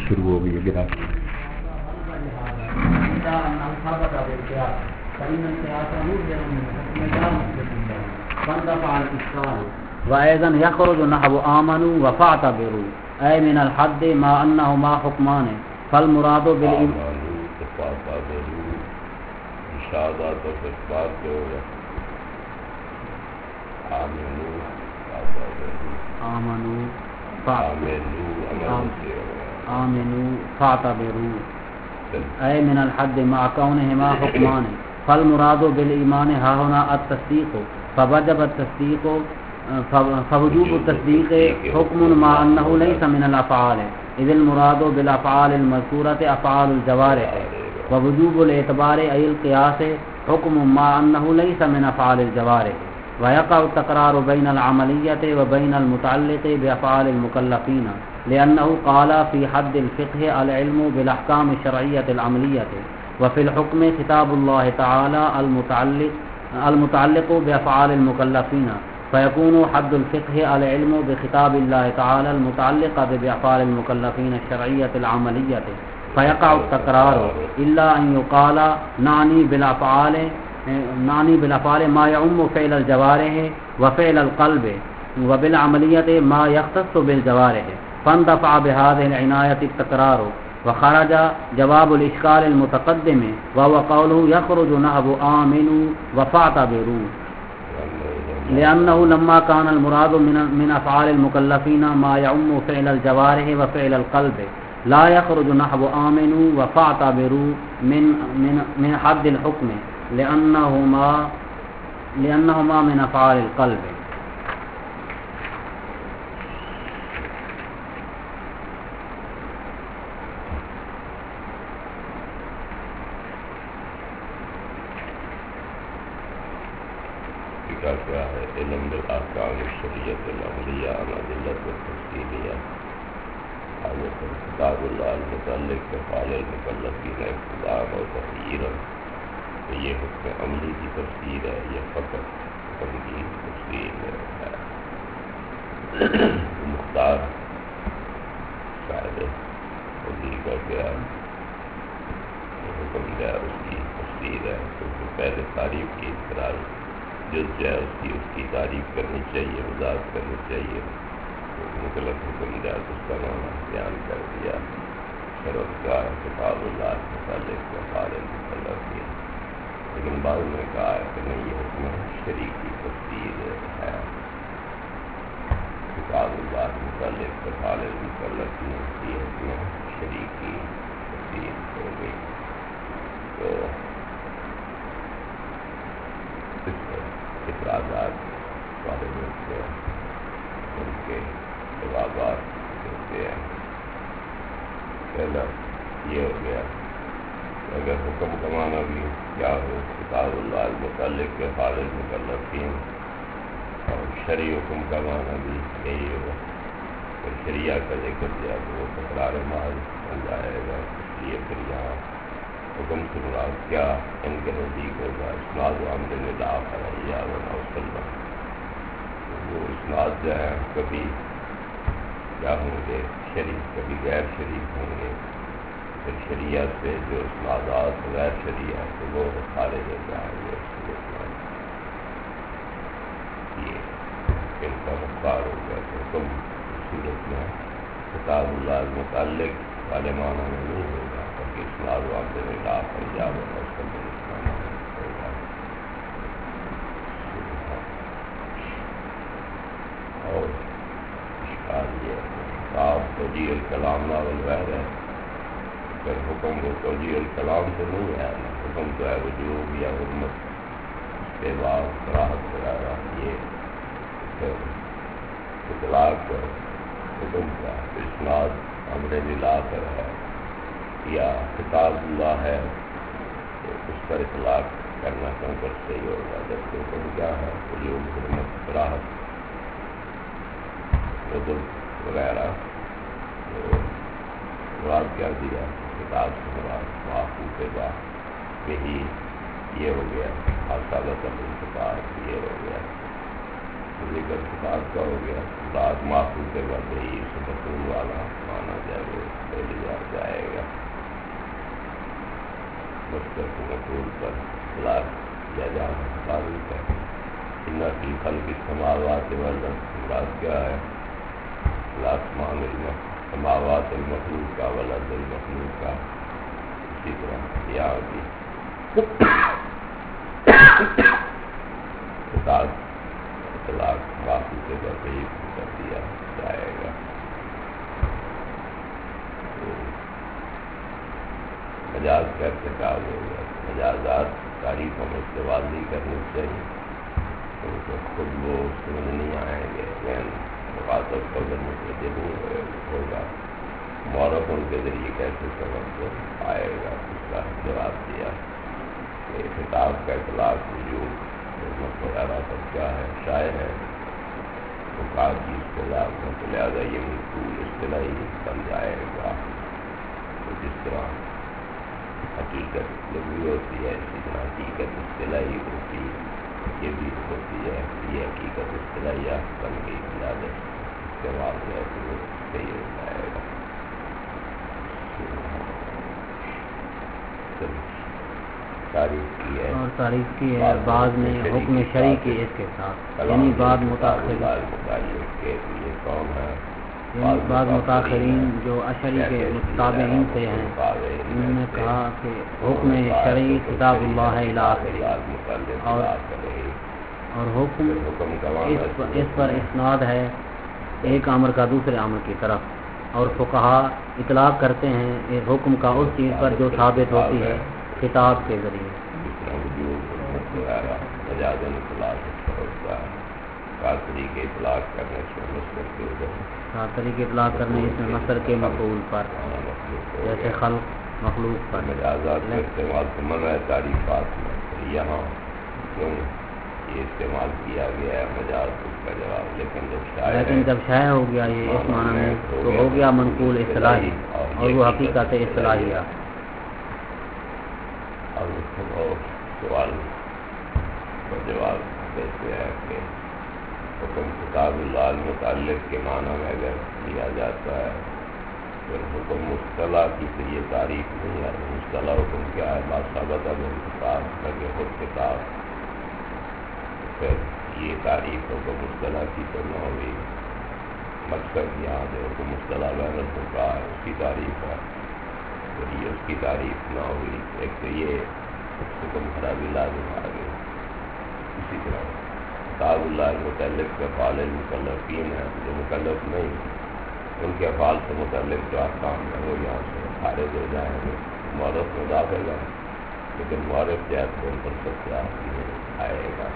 شروع ہو گئی ہے گرا وأيضا يخرج نحو آمنوا وفاعتبروا أي من الحد ما أنهما حكمان فالمراد بالإيمان اشارات و اثبات جو ہوگا آمنوا فاعتبروا أي من الحد مع كونهما حكمان فالمراد بالإيمان ها هنا التصديق فوجوب التصديق حكم مع أنه ليس من الأفعال إذ المراد بالأفعال المذكورة أفعال الجوارح ووجوب الاعتبار أي القياس حكم مع أنه ليس من أفعال الجوارح ويقع التكرار بين العملية وبين المتعلق بأفعال المكلفين لأنه قال في حد الفقه العلم بالأحكام الشرعية العملية وفي الحكم خطاب الله تعالى المتعلق بأفعال المكلفين فيكون حد الفقه العلم بخطاب الله تعالى المتعلق بأفعال المكلفين الشرعية العملية فيقع التكرار إلا أن يقال نعني بالأفعال ما يعم فعل الجوارح وفعل القلب وبالعملية ما يختص بالجوارح فاندفع بهذه العناية التكرار وخرج جواب الإشكال المتقدم وهو قوله يخرج نحو آمنوا وفاعتبروا لأنه لما كان المراد من أفعال المكلفين ما يعم فعل الجوارح وفعل القلب لا يخرج نحو آمنوا وفاعتبروا من حد الحكم لأنهما من أفعال القلب. کیا ہے علم بالاحکام الشرعیۃ العملیہ الادلۃ التفصیلیہ حضرت کتاب اللہ المتعلق بافعال المکلفین ابتداء و تخییرا تو یہ حکم عملی کی تفسیر ہے یہ فقط حکم کی تفسیر ہے مختار شاید وزیر کا کیا حکم ہے اس کی تفسیر ہے کیونکہ پہلے تعریف کی اقرار جس جو ہے اس کی تعریف کرنی چاہیے وضاحت کرنی چاہیے مطلب حکم جائے اس کا معنی بیان کر دیا شرط کا کتاب اللہ متعلق افعال المکلفین لیکن بعض نے کہا ہے کہ نہیں یہ حکم شریع کی تفسیر ہے کتاب اللہ متعلق افعال المکلفین یہ حکم شریع کی تفسیر ہو گئی تو اعتراضات والے لوگ سے ان کے جوابات دیتے ہیں. پہلا یہ ہو گیا اگر حکم کا معنی بھی کیا ہو کتاب اللہ المتعلق بافعال المکلفین اور شرعی حکم کا معنی بھی یہی ہو تو شریعہ کا ذکر دیا تو وہ تکرار محض بن جائے گا اس لیے پھر یہاں حکم سے مراد کیا ان کے نزدیک ہوگا اسناد و عمل لا فرعیہ و وسلم وہ اسناد جو ہیں کبھی کیا ہوں گے شریف کبھی غیر شریف ہوں گے پھر شریعت سے جو اسنادات غیر شریعت تو وہ خارج ہو جائیں گے یہ ان کا مختار ہو گیا تو حکم صورت میں کتاب اللہ المتعلق والے معنی میں نہیں ہوگا اسناد و عمل لا فرعیہ و وسلم ہوگا. اور اشکال یہ صاحب توجیہ الکلام ناول غیر ہے اگر حکم کو توجیہ الکلام تو نہیں ہے حکم تو ہے وجوب یا حرمت اس کے بعد کراہت وغیرہ یہ اطلاق حکم کا اسناد امر لا کر ہے یا کتاب اللہ ہے تو اس پر اطلاق کرنا کم پر صحیح ہوگا جبکہ حکم کیا ہے وجوب حرمت کراہت وغیرہ تو مراد کیا دیا کتاب سے مراد معافی کے بعد یہی یہ ہو گیا حاصلت الانتقال یہ ہو گیا ذکر کتاب کا ہو گیا بعد معافی کے بعد یہی اس مفہوم والا مانا جائے وہ لے لیا مصدر کو مفعول پر اطلاق کیا جانا ثابت ہے. ان فی خلق السماوات والارض مراد کیا ہے؟ الاسمان السماوات المخلوق کا والارض المخلوق کا. اسی طرح یہاں بھی خطاب اطلاق باقی سے تضعیف کر دیا جائے گا. مجاز کا ارتکاب ہوگا. مجازات تعریف ہم استعمال نہیں کرنی چاہیے، ان کو خود وہ سمجھ نہیں آئیں گے، مخاطب کا متوجہ نہیں ہوگا. معرف ان کے ذریعے کیسے سمجھ آئے گا؟ اس کا جواب دیا کہ خطاب کا اطلاق وجود خدمت وغیرہ سب کیا ہے، شائع ہے. فقہا کی اصطلاح میں تو لہٰذا یہ منقول اصطلاحی بن جائے گا. تو جس طرح حقیقت لغوی ہوتی ہے اسی طرح حقیقت اصطلاحی ہوتی ہے، یہ بھی ہوتی ہے. یہ حقیقت اصطلاحیہ بن گئی، لہٰذا استعمال جو ہے تو وہ صحیح ہو جائے گا. تعریف کی ہے اور تعریف کی ہے بعد میں حکم شرعی کی اس کے ساتھ، یعنی بعد متاخرین یعنی بعض متاخرین جو اشعری کے متابعین سے ہیں، انہوں نے کہا کہ حکم شرعی کتاب اللہ الی آخر، اور حکم اس پر اسناد ہے ایک امر کا دوسرے امر کی طرف، اور فقہا اطلاق کرتے ہیں حکم کا اس چیز پر جو ثابت ہوتی ہے کتاب کے ذریعے. طریقے اطلاق کرنے اس میں مصدر کے مفعول پر، جیسے خلق مخلوق پر. مجازات کا استعمال سے منع ہے تعریفات میں. یہاں کیوں یہ استعمال کیا گیا ہے مجاز اس کا جواب، لیکن جب شائع ہو گیا یہ اس معنی میں تو ہو گیا منقول اصطلاحی، اور وہ حقیقت اصطلاحیہ. اور سوال کا جواب دیتے ہیں کہ حکم کتاب اللہ المتعلق کے معنی میں اگر لیا جاتا ہے پھر حکم مصطلح کی تو یہ تعریف نہیں ہے. مصطلح حکم کیا ہے؟ باثبت کتاب لگے خود کتاب، پھر یہ تعریف حکم مصطلح کی تو نہ ہوئی. مقصد یہاں جو حکم مصطلح بین الفقہا ہے اس کی تعریف ہے، پھر یہ اس کی تعریف نہ ہوئی. ایک تو یہ حکم خرابی لازم آ گئی. اسی طرح کتاب اللہ المتعلق کے افعال المکلفین ہیں جو مکلف نہیں، ان کے افعال سے متعلق جو احکام ہیں وہ یہاں سے خارج ہو جائیں گے. معرف میں داخل ہے لیکن معرف جہت کو ان پر سب نہیں آئے گا.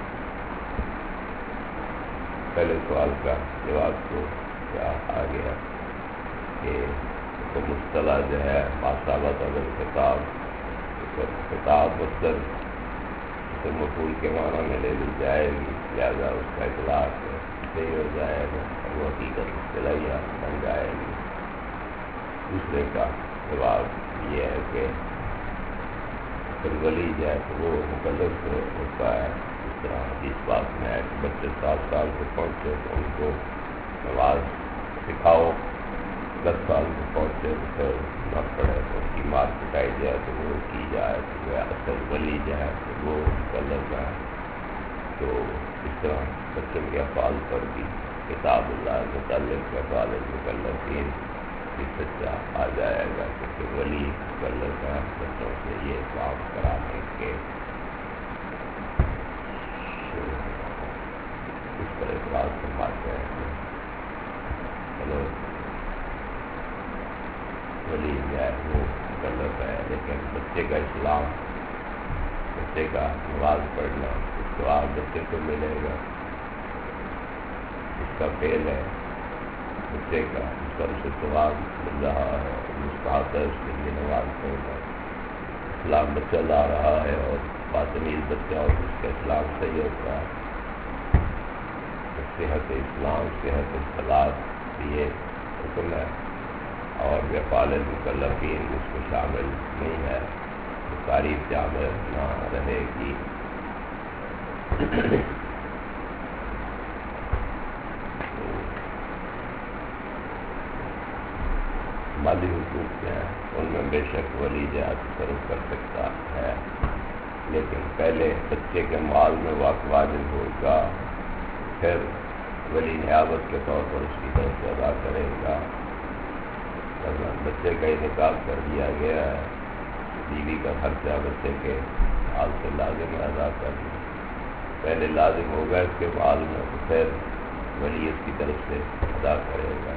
پہلے سوال کا جواب تو کیا آ گیا کہ تو مصطلح جو ہے باثبت اگر کتاب مصدر اسے مفعول کے معنی میں لے لی جائے گی، لہٰذا اس کا اطلاق صحیح ہو جائے گا اور وہ حقیقت اصطلاحیہ بن جائے گی. دوسرے کا جواب یہ ہے کہ پھر ولی جو ہے تو وہ مکلف ہوتا ہے. اس طرح اس بات میں ہے کہ بچے 7 سال کو پہنچے تو ان کو نماز سکھاؤ، 10 سال کو پہنچے تو پھر نہ پڑھے تو ان کی مار پٹائی جائے تو وہ کی جائے تو وہ اصل ولی جو ہے تو وہ مکلف ہے. تو اس طرح بچوں کے افعال پر بھی کتاب اللہ متعلق کے افعال المکلفین بھی سچا آ جائے گا کہ ولی مکلف ہے بچوں سے یہ کام کرانے کے. اس پر اعتراض فرماتے ہیں چلو ولی جو ہے وہ مکلف ہے لیکن بچے کا اسلام، بچے کا نماز پڑھنا اس کو آپ بچے کو ملے گا، اس کا فعل ہے بچے کا، اس پر اسے ثواب مل رہا ہے، مستحب ہے اس کے لیے نماز پڑھنا. اسلام بچہ لا رہا ہے اور باتمیز بچہ اور اس کا اسلام صحیح ہوتا ہے. صحت اسلام صحت اصطلاح یہ حکم ہے اور افعال المکلفین اس کو شامل نہیں ہے تو تعریف جامع نہ رہے گی. مالی حقوق کے ہیں ان میں بے شک ولی جو ہے تصرف کر سکتا ہے، لیکن پہلے بچے کے مال میں واجب ہوگا، پھر ولی نیابت کے طور پر اس کی طرف سے ادا کرے گا۔ بچے کا انتقال کر دیا گیا ہے، بیوی کا خرچہ بچے کے مال سے لازم ادا کرنا، پہلے لازم ہوگا اس کے مال میں، تو پھر ولی اس کی طرف سے ادا کرے گا۔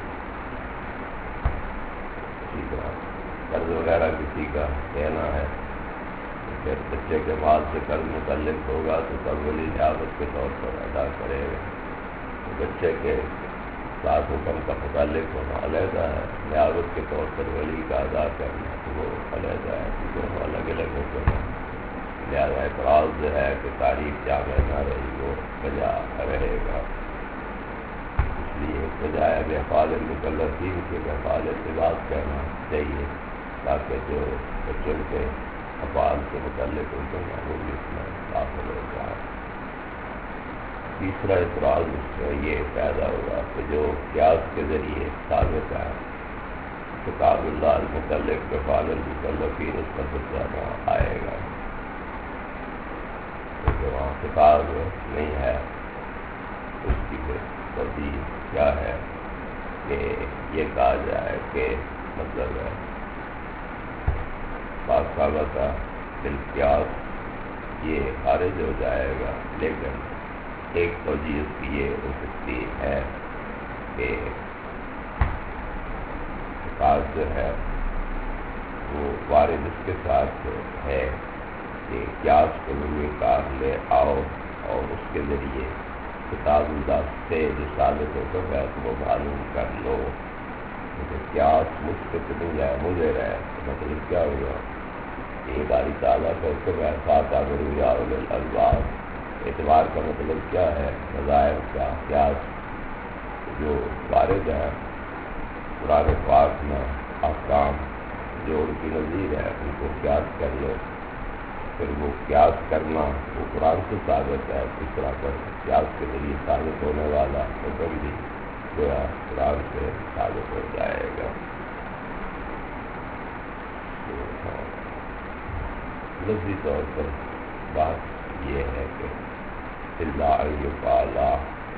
اسی طرح قرض وغیرہ کسی کا دینا ہے، پھر بچے کے مال سے قرض متعلق ہوگا تو تب ولی نیابت کے طور پر ادا کرے گا۔ بچے کے ساتھ حکم کا متعلق ہونا علیحدہ ہے، نیابت کے طور پر ولی کا ادا کرنا تو وہ علیحدہ ہے، دونوں الگ الگ حکم ہیں۔ لہٰذا اعتراض جو ہے کہ تاریخ جامع نہ رہی وہ بجا رہے گا، اس لیے بجائے افعال المکلفین کے افعال العباد کہنا چاہیے تاکہ جو بچوں کے افعال سے متعلق ان کو معمولی اس میں داخل ہو جائے۔ تیسرا اعتراض اس سے یہ پیدا ہوا کہ جو قیاس کے ذریعے ثابت ہے کتاب اللہ المتعلق افعال المکلفین اس کا ترجمہ آئے گا، کیونکہ وہاں کتاب نہیں ہے، اس کی ترجیح کیا ہے کہ یہ کہا جائے کہ مطلب ہے باقاعدہ بالقیاس یہ خارج ہو جائے گا، لیکن ایک توجیہ اس کی یہ ہو سکتی ہے کہ کتاب جو ہے وہ وارد اس کے ساتھ ہے کہ قیاس کو بھی کار لے آؤ اور اس کے ذریعے کتاب اللہ سے جو ثابت ہو کر ہے وہ معلوم کر لو، کیونکہ قیاس مجھ سے تو نہیں جائے مجھے رہے، مطلب کیا ہوا کہ یہ باری تعالیٰ کا اس کو احساس الباب اعتبار کا مطلب کیا ہے؟ مظاہر کا قیاس جو وارد ہے قرآن پاک میں احکام جو ان کی نظیر ہے ان کو قیاس کر لو، پھر وہ قیاس کرنا وہ قرآن سے ثابت ہے، اس طرح پر قیاس کے ذریعے ثابت ہونے والا حکم بھی گویا قرآن سے ثابت ہو جائے گا۔ لفظی طور پر بات یہ ہے کہ اللہ یقالا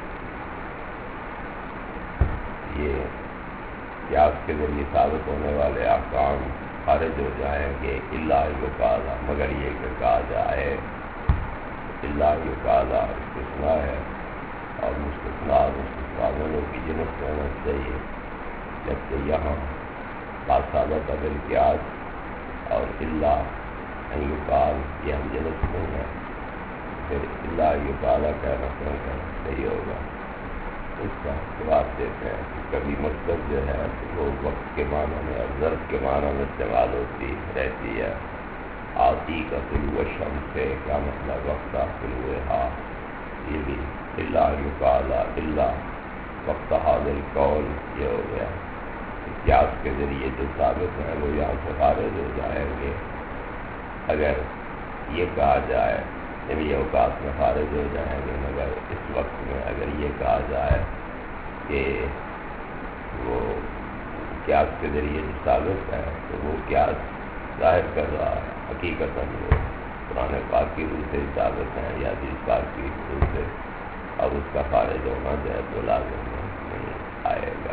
یہ قیاس کے ذریعے ثابت ہونے والے احکام خارج ہو جائیں گے، اللہ یقالا مگر یہ کہ کہا جائے، اللہ یقالا استثناء ہے اور مستثنیٰ دونوں کی جنس ہونا چاہیے، جبکہ یہاں باثابت بالقیاس اور اللہ یقال یہ ہم جنس نہیں ہے، پھر اللہ یقالا کہنا صحیح ہوگا۔ اس کا جواب دیتے ہیں کہ کبھی مصدر جو ہے وہ وقت کے معنی میں اور ظرف کے معنی میں استعمال ہوتی رہتی ہے۔ آتی کا طلوع شمس سے کیا مطلب وقت طلوع ہا، یہ بھی اللہ یقالا اللہ وقت حاضر قول یہ ہو گیا۔ قیاس کے ذریعے جو ثابت ہیں وہ یہاں سے خارج ہو جائیں گے، اگر یہ کہا جائے یہ اوقات میں خارج ہو جائیں گے، مگر اس وقت میں اگر یہ کہا جائے کہ وہ قیاس کے ذریعے جو ثابت ہے تو وہ قیاس ظاہر کر رہا ہے، حقیقتاً وہ قرآن پاک کی روح سے ثابت ہے یا حدیث پاک کی روح سے، اور اس کا خارج ہونا جو ہے تو لازم نہیں آئے گا۔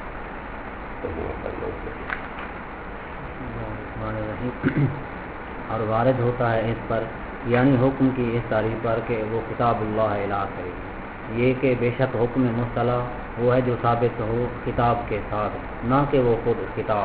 اور وارد ہوتا ہے اس پر یعنی حکم کی اس تعریف پر کہ وہ کتاب اللہ اعلیٰ کرے گی، یہ کہ بے شک حکم مصطلح وہ ہے جو ثابت ہو کتاب کے ساتھ، نہ کہ وہ خود کتاب،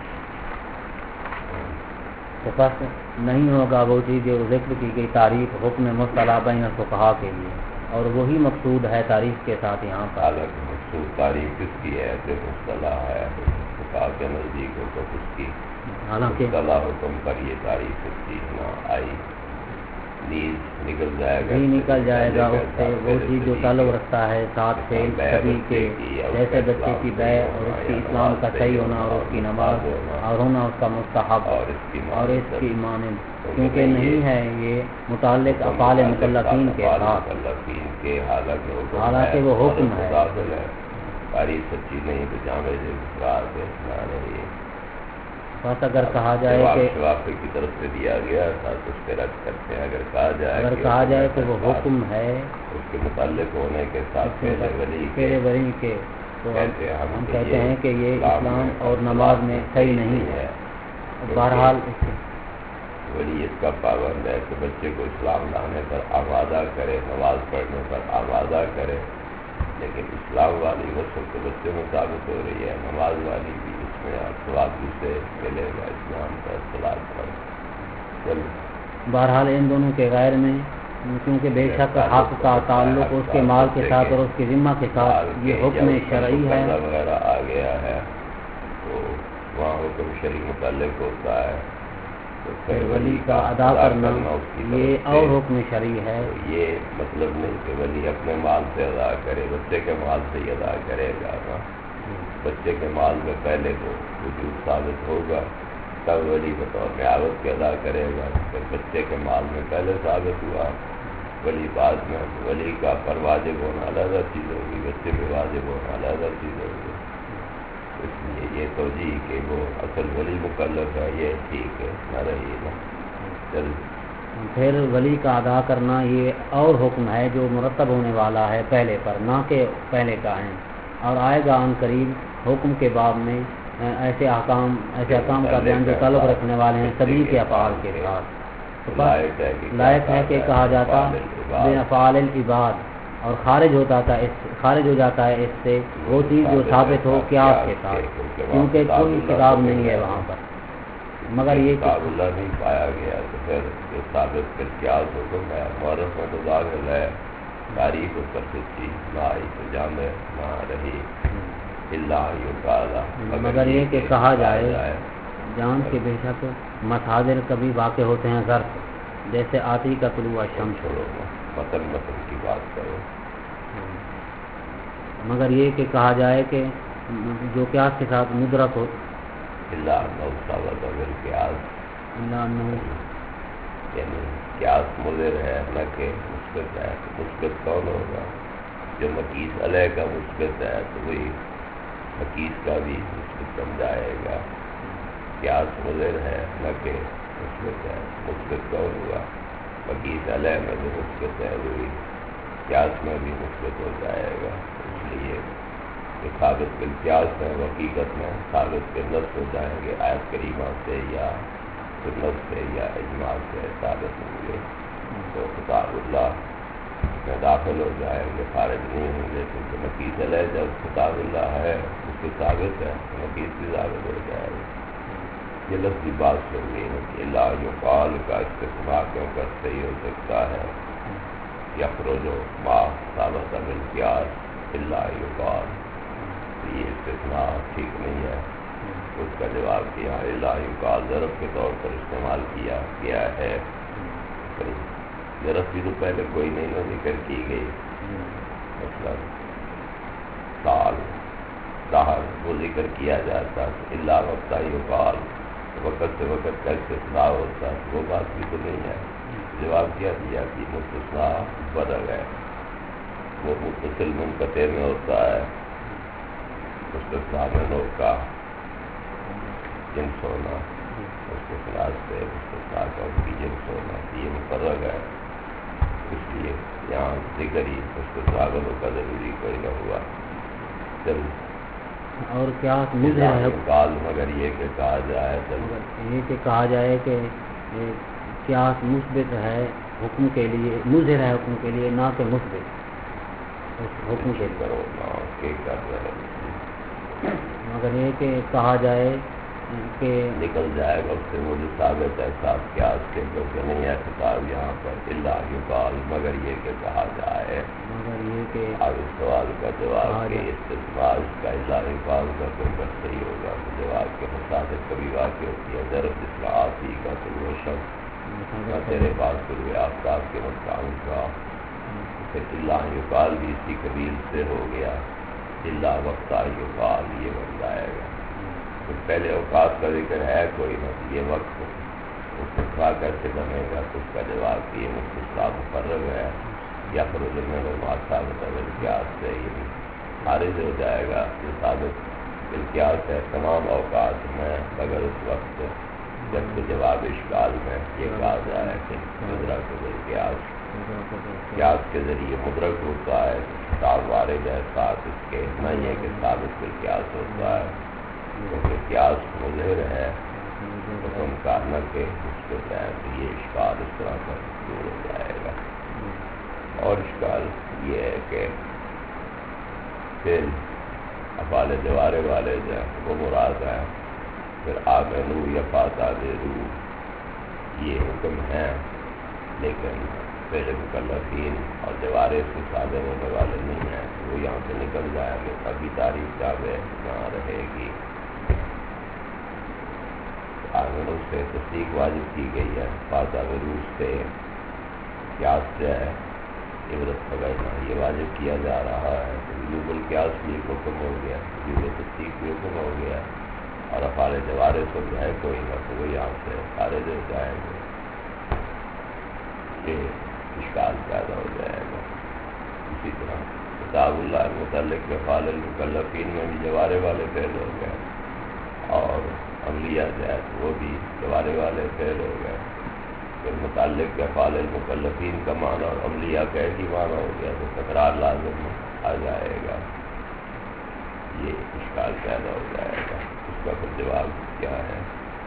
تو پس نہیں ہوگا وہ چیز جو ذکر کی گئی تعریف حکم مصطلح بین الفقہاء کے لیے، اور وہی مقصود ہے تعریف کے ساتھ یہاں پر۔ مقصود تعریف کس کی ہے؟ جو مصطلح ہے فقہاء کے نزدیک ہو تو اس کی، حالانکہ مصطلح حکم پر یہ تعریف اس کی نہ آئی، نیز نکل جائے گا، نکل جائے گا اس سے وہ چیز جو تعلق رکھتا ہے ساتھ سے سبھی کے، جیسے بچے کی بیع اور اس کی اسلام کا صحیح ہونا اور اس کی نماز اور ہونا اس کا مستحب اور اس کی مانند، کیونکہ نہیں ہے یہ متعلق افعال مکلفین کے ساتھ، حالانکہ وہ حکم ہے۔ تعریف سچی نہیں تو جامع افراد ہے، بس اگر کہا جائے کہ واقع کی طرف سے دیا گیا تھا تو اس پہ رد کرتے ہیں. اگر کہا جائے کہ وہ حکم ہے اس کے متعلق ہونے کے ساتھ پہلے ولی کے، تو ہم کہتے ہیں کہ یہ اسلام اور نماز میں صحیح نہیں ہے. بہرحال ولی اس کا پابند ہے کہ بچے کو اسلام لانے پر آمادہ کرے، نماز پڑھنے پر آمادہ کرے، لیکن اسلام والی وصف تو بچے میں ثابت ہو رہی ہے، نماز والی بھی اس میں ثواب سے ملے گا اسلام کا اصطلاح پر. بہرحال ان دونوں کے غیر میں، کیونکہ بے شک حق کا تعلق اس کے مال کے ساتھ اور اس کے ذمہ کے ساتھ یہ حکم شرعی ہے وغیرہ آ گیا ہے تو وہاں حکم شرعی متعلق ہوتا ہے. تو پھر ولی کا ادا کرنا یہ اور حکم شرعی ہے. یہ مطلب نہیں کہ ولی اپنے مال سے ادا کرے، بچے کے مال سے ہی ادا کرے گا نا. بچے کے مال میں پہلے تو وجود ثابت ہوگا تب ولی بطور معاوض کے ادا کرے گا. پھر بچے کے مال میں پہلے ثابت ہوا، ولی بعد میں ولی کا پر واجب ہونا علیحدہ چیز ہوگی، بچے پہ واجب ہونا علیحدہ چیز ہوگی. اس لیے یہ توجیہ کہ وہ اصل ولی مکلف ہے یہ ٹھیک ہے نہ رہی نا. پھر ولی کا ادا کرنا یہ اور حکم ہے جو مرتب ہونے والا ہے پہلے پر، نہ کہ پہلے کا ہے. اور آئے گا عن قریب حکم کے باب میں ایسے احکام کا بیان جو تعلق رکھنے والے ہیں سبھی کے افعال کے ساتھ. لائق ہے کہ کہا جاتا بے افعال العباد، اور خارج ہو جاتا ہے اس سے وہ چیز جو ثابت ہو قیاس کے ساتھ، کیونکہ کوئی کتاب نہیں ہے وہاں پر مگر یہ کتاب اللہ نہیں پایا گیا تو پھر جو ثابت پھر قیاس حکم ہے. معرف میں تو ظاہر ہے تاریخ پر سچی نہ آئی تو جامع نہ رہی مگر یہ کہ کہا جائے جان کے بے شک مصادر کبھی واقع ہوتے ہیں ظرف، جیسے آتی کا طلوع الشمس ہو. متن کی بات کرو. مگر یہ کہ کہا جائے کہ جو قیاس کے ساتھ مدرک ہو یعنی قیاس مضر ہے نہ کہ مثبت ہے. مثبت کون ہوگا؟ جو مقیس علیہ کا مثبت ہے تو وہی مقیس کا بھی مثبت بن جائے گا. قیاس مضر ہے نہ کہ مثبت ہے. مثبت کون ہوا؟ مقیس علیہ میں جو مثبت ہے وہی قیاس میں بھی مثبت ہو جائے گا. اس لیے جو ثابت بالقیاس ہے حقیقت میں ثابت بالنص ہو جائیں گے، آیت کریمہ سے یا سنت سے یا اجماع سے ثابت ہوں گے تو کتاب اللہ میں داخل ہو جائیں گے، خارج نہیں ہوں گے. کیونکہ مقیس علیہ جب کتاب اللہ ہے اس سے ثابت ہے تو مقیس بھی ثابت ہو جائے گا. یہ لفظی بات سنگی ہے کہ اللہ یقال کا استثناء کیوں کر صحیح ہو سکتا ہے. یخرج ما ثابت بالقیاس اللہ یقال، یہ استثناء ٹھیک نہیں ہے. اس کا جواب کیا اللہ یقال ظرف کے طور پر استعمال کیا گیا ہے. ظرف بھی تو پہلے کوئی نہیں نہ ذکر کی گئی، مطلب سال دہر وہ ذکر کیا جاتا اللہ وقت یقال وقت سے وقت کا استثناء ہوتا، وہ بات بھی تو نہیں ہے. جواب کیا دیا کہ مستثنیٰ بدل ہے، وہ متصل منقطع میں ہوتا ہے. مستثنیٰ میں کا جنس ہونا، مستثنیٰ سے مستثنیٰ کا ان کی جنس ہونا یہ مقرر ہے. اس لیے یہاں ذکر ہی مستثنیٰ کا ضروری کوئی نہ ہوا. اور کیا مضر ہے مگر یہ کہ کہا جائے یہ کہ کہا جائے کہ قیاس مثبت ہے حکم کے لیے، مضر ہے حکم کے لیے نہ کہ مثبت حکم کے کرو کر رہے. مگر یہ کہ کہا جائے کہ نکل جائے گا اس سے وہ جو ثابت ہے صاحب قیاس کے کیونکہ نہیں ہے خطاب یہاں پر اللہ یقال مگر یہ کہ کہا جائے. مگر یہ کہ اب اس سوال کا جواب کہ استثمال کا اللہ یقال کا کوئی بس صحیح ہوگا تو جواب کے مصادر کبھی واقع ہوتی ہے. ضرب اصلاحاتی کا طلوع شمس تیرے پاس طلوع آفتاب کے مقام کا، پھر اللہ یقال بھی اسی قبیل سے ہو گیا. اللہ وقت یقال یہ بن جائے گا. پہلے اوقات کا ذکر ہے کوئی نہ یہ وقت مستثنیٰ کیسے بنے گا تو اس کا جواب کہ یہ مستثنیٰ مقرر ہے یا خروج میں ثابت بالقیاس سے یہ خارج ہو جائے گا جو ثابت بالقیاس ہے تمام اوقات میں مگر اس وقت جب کہ جواب اشکال میں یہ کہا جائے کہ مدرک بالقیاس قیاس کے ذریعے مدرک ہوتا ہے کتاب وارد ہے ساتھ اس کے نہ یہ کہ ثابت بالقیاس ہوتا ہے کیونکہ قیاس مظہر ہے حکم کا نہ کہ اس کے تحت یہ اشکال اس طرح کا دور ہو جائے گا۔ اور اشکال یہ ہے کہ پھر افعال جوارے والے جو ہیں وہ مراد ہیں، پھر آمنو یا فاتعبرو یہ حکم ہیں لیکن فعل مکلفین اور جوارے سے صادر ہونے والے نہیں ہیں، وہ یہاں سے نکل جائیں گے، ابھی تاریخ جاوے یہاں رہے گی۔ آمنو سے تصدیق واجب کی گئی ہے، فاتعبرو سے قیاس جو ہے عبرت پکڑنا یہ واجب کیا جا رہا ہے، وجوب القیاس بھی ایک حکم ہو گیا، وجوب تصدیق بھی حکم ہو گیا، اور افعال جوارے سے جو ہے کوئی نہ تو وہ یہاں سے خارج ہو جائیں گے، یہ اشکال پیدا ہو جائے گا۔ اسی طرح کتاب اللہ متعلق افعال المکلفین میں بھی جوارے والے فعل ہو گئے، اور عملیہ جو ہے وہ بھی جوارے والے فعل ہو گئے، پھر متعلق افعال المکلفین کا معنی اور عملیہ کا ایک ہی معنی ہو گیا تو تکرار لازم آ جائے گا، یہ اشکال پیدا ہو جائے گا۔ اس کا پھر جواب کیا ہے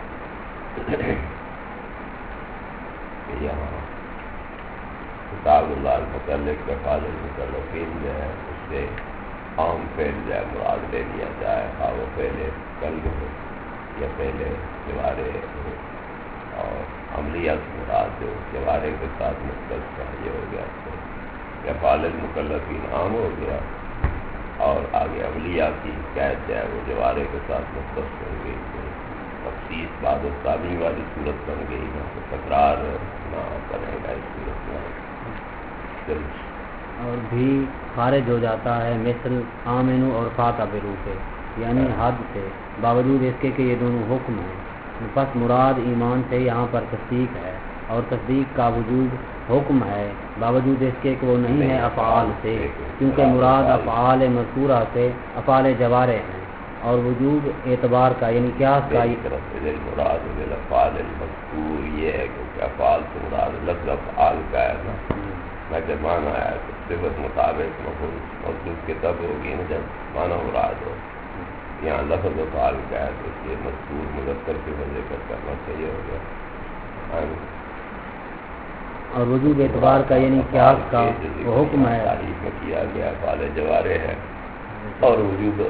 کہ یہاں کتاب اللہ متعلق افعال المکلفین جو ہے اس سے عام فعل جو ہے مراد لے لیا جائے، ہاں وہ پہلے قلب ہو یا پہلے جوارے ہو، اور عملیہ سے مراد جو جوارے کے ساتھ مختص ہے یہ ہو گیا، تو افعال المکلفین عام ہو گیا، اور آگے عملیہ کی قید جو ہے وہ جوارے کے ساتھ مختص ہو گئی، تو تخصیص بعد الثانی والی صورت بن گئی، نہ تو تکرار نہ بنے گا اس صورت میں۔ اور بھی خارج ہو جاتا ہے مثل آمنو اور فاتعبرو سے، یعنی حد سے، باوجود اس کے کہ یہ دونوں حکم ہیں، پس مراد ایمان سے یہاں پر تصدیق ہے، اور تصدیق کا وجود حکم ہے باوجود اس کے کہ وہ نہیں ہے افعال سے، کیونکہ مراد افعال مذکورہ سے افعال جوارے ہیں، اور وجوب اعتبار کا یعنی قیاس کا مراد بالافعال المذکور یہ ہے کہ افعال سے مراد لفظ افعال کا ہے نا، میں جب مانا ہے تو صفت مطابق موصوف کے تب ہوگی نا جب مانا مراد ہو، یہاں لفظ افعال کا ہے تو اس لیے مذکور مذکر کے ذکر کرنا چاہیے ہو گیا، اور وجوب اعتبار کا یعنی قیاس کا وہ حکم ہے، تعریف میں کیا گیا افعال جوارے ہے، اور وجوب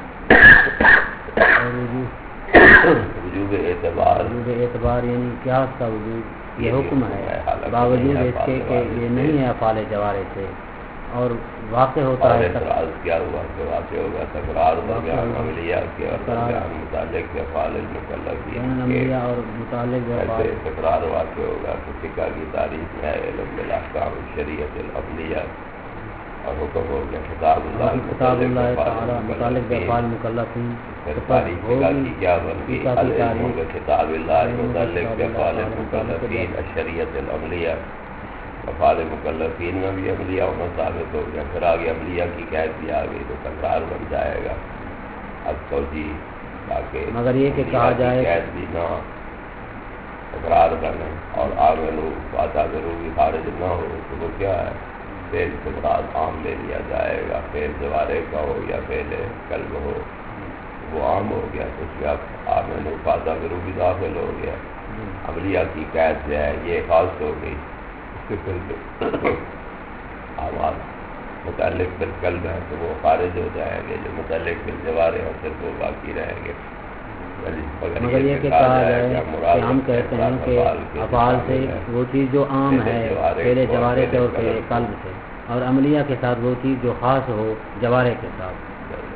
اعتبار یعنی قیاس کا وجود یہ حکم ہے باوجود اس کے کہ یہ نہیں ہے افعال جوارے سے، اور واقع ہوتا ہے اعتراض کیا ہوا کہ واقع ہوگا تکرار درمیان عملیہ کے اور درمیان متعلق افعال المکلفین عملیہ اور متعلق ایسے تکرار واقع ہوگا تو فقہ کی تاریخ میں علم بالاحکام شریعت العملیہ اور حکم ہو گیا کتاب اللہ تعالی متعلق افعال مکلفین، تاریخ فقہ کی کیا بن گئی علم کتاب اللہ متعلق افعال المکلفین شریعت العملیہ، افعال مکلفین میں بھی عملیہ ہونا ثابت ہو گیا، پھر آگے عملیہ کی قید بھی آ گئی تو تکرار بن جائے گا۔ اب تو جی تاکہ مگر یہ کہ کہا جائے قید بھی نہ تکرار بنے اور آمنو فاتعبرو بھی خارج نہ ہو تو وہ کیا ہے فعل سے مراد عام لے لیا جائے گا، فعل جوارے کا ہو یا فعل قلب ہو وہ عام ہو گیا، تو اس میں اب آمنو فاتعبرو بھی داخل ہو گیا، عملیہ کی قید جو ہے یہ خاص ہو گئی، آواز متعلق بالقلب ہے تو وہ خارج ہو جائیں گے، جو متعلق بالجوارے ہیں صرف وہ باقی رہیں گے۔ مگر یہ کہ کہا جائے کہ ہم کہتے ہیں کہ افعال سے وہ چیز جو عام ہے پہلے جوارے سے اور پہلے قلب سے، اور عملیہ کے ساتھ وہ چیز جو خاص ہو جوارے کے ساتھ،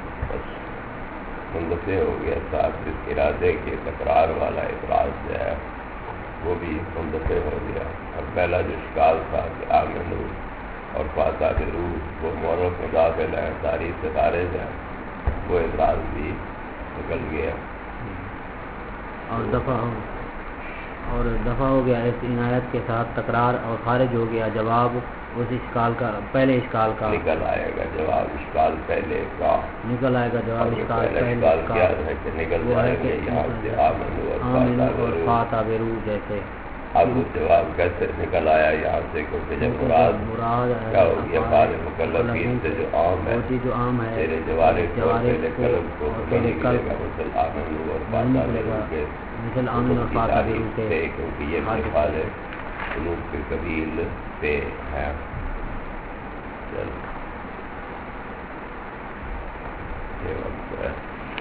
منتفع ہو گیا ساتھ اس ارادے کے تکرار والا اعتراض جو ہے وہ بھی منتفع ہو گیا، اور پہلا جو اشکال تھا کہ آمنو اور فاتعبرو وہ معرف میں داخل ہے تعریف سے خارج ہے، وہ اعتراض بھی نکل گیا۔ اور دفعہ اور دفع ہو گیا اس عنایت کے ساتھ تکرار اور خارج ہو گیا جواب اس اشکال کا پہلے اشکال کا نکل آئے گا جواب اشکال پہلے کا نکل آئے گا جواب اشکال پہلے کا کیا ہے کہ نکل جائے گا یہاں سے آمین اور فاتابرو جیسے اب وہ جواب کیسے نکل آیا یہاں سے کیونکہ جب مراد کیا ہو گیا بعد مکلفین سے جو عام ہے جو عام ہے تیرے جوارے کو پہلے قلب کو نہیں ملے گا مثل آمن اور فاتابرو کے مثل آمین اور فاتابرو کے کیونکہ یہ مثال ہے قلوب کے قبیل پہ ہے چل یہ وقت ہے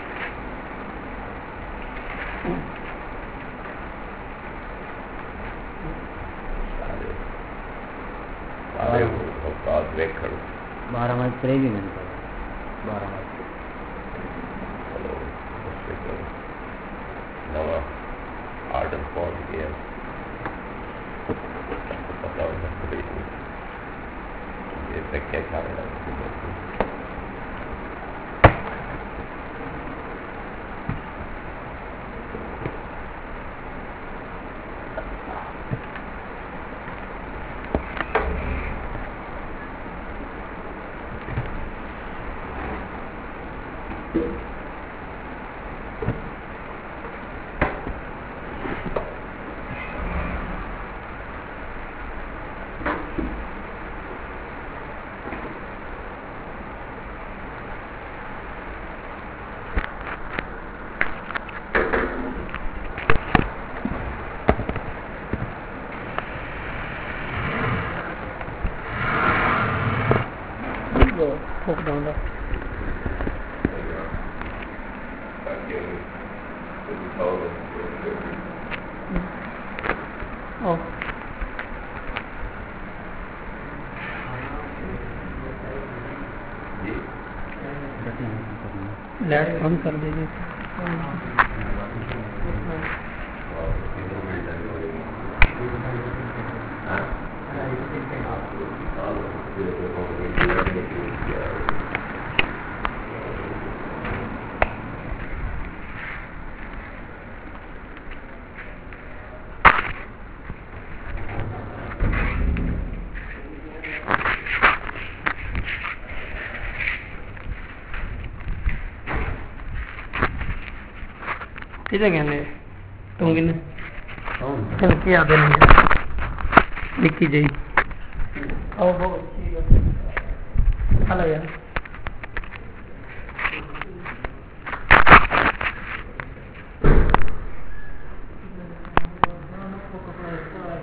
سارے اوقات دیکھڑ 12 ماہ تریوی میں نکل 12 ماہ چلو اس سے کرو نوا آرڈر پہنچ گیا پتا ہونا یہ تک کیا کھانے لگا لائٹ بند کر دیجیے کتنے کہنے تم کنے چل کیا دے لکھی جی او بہت ٹھیک ہے یار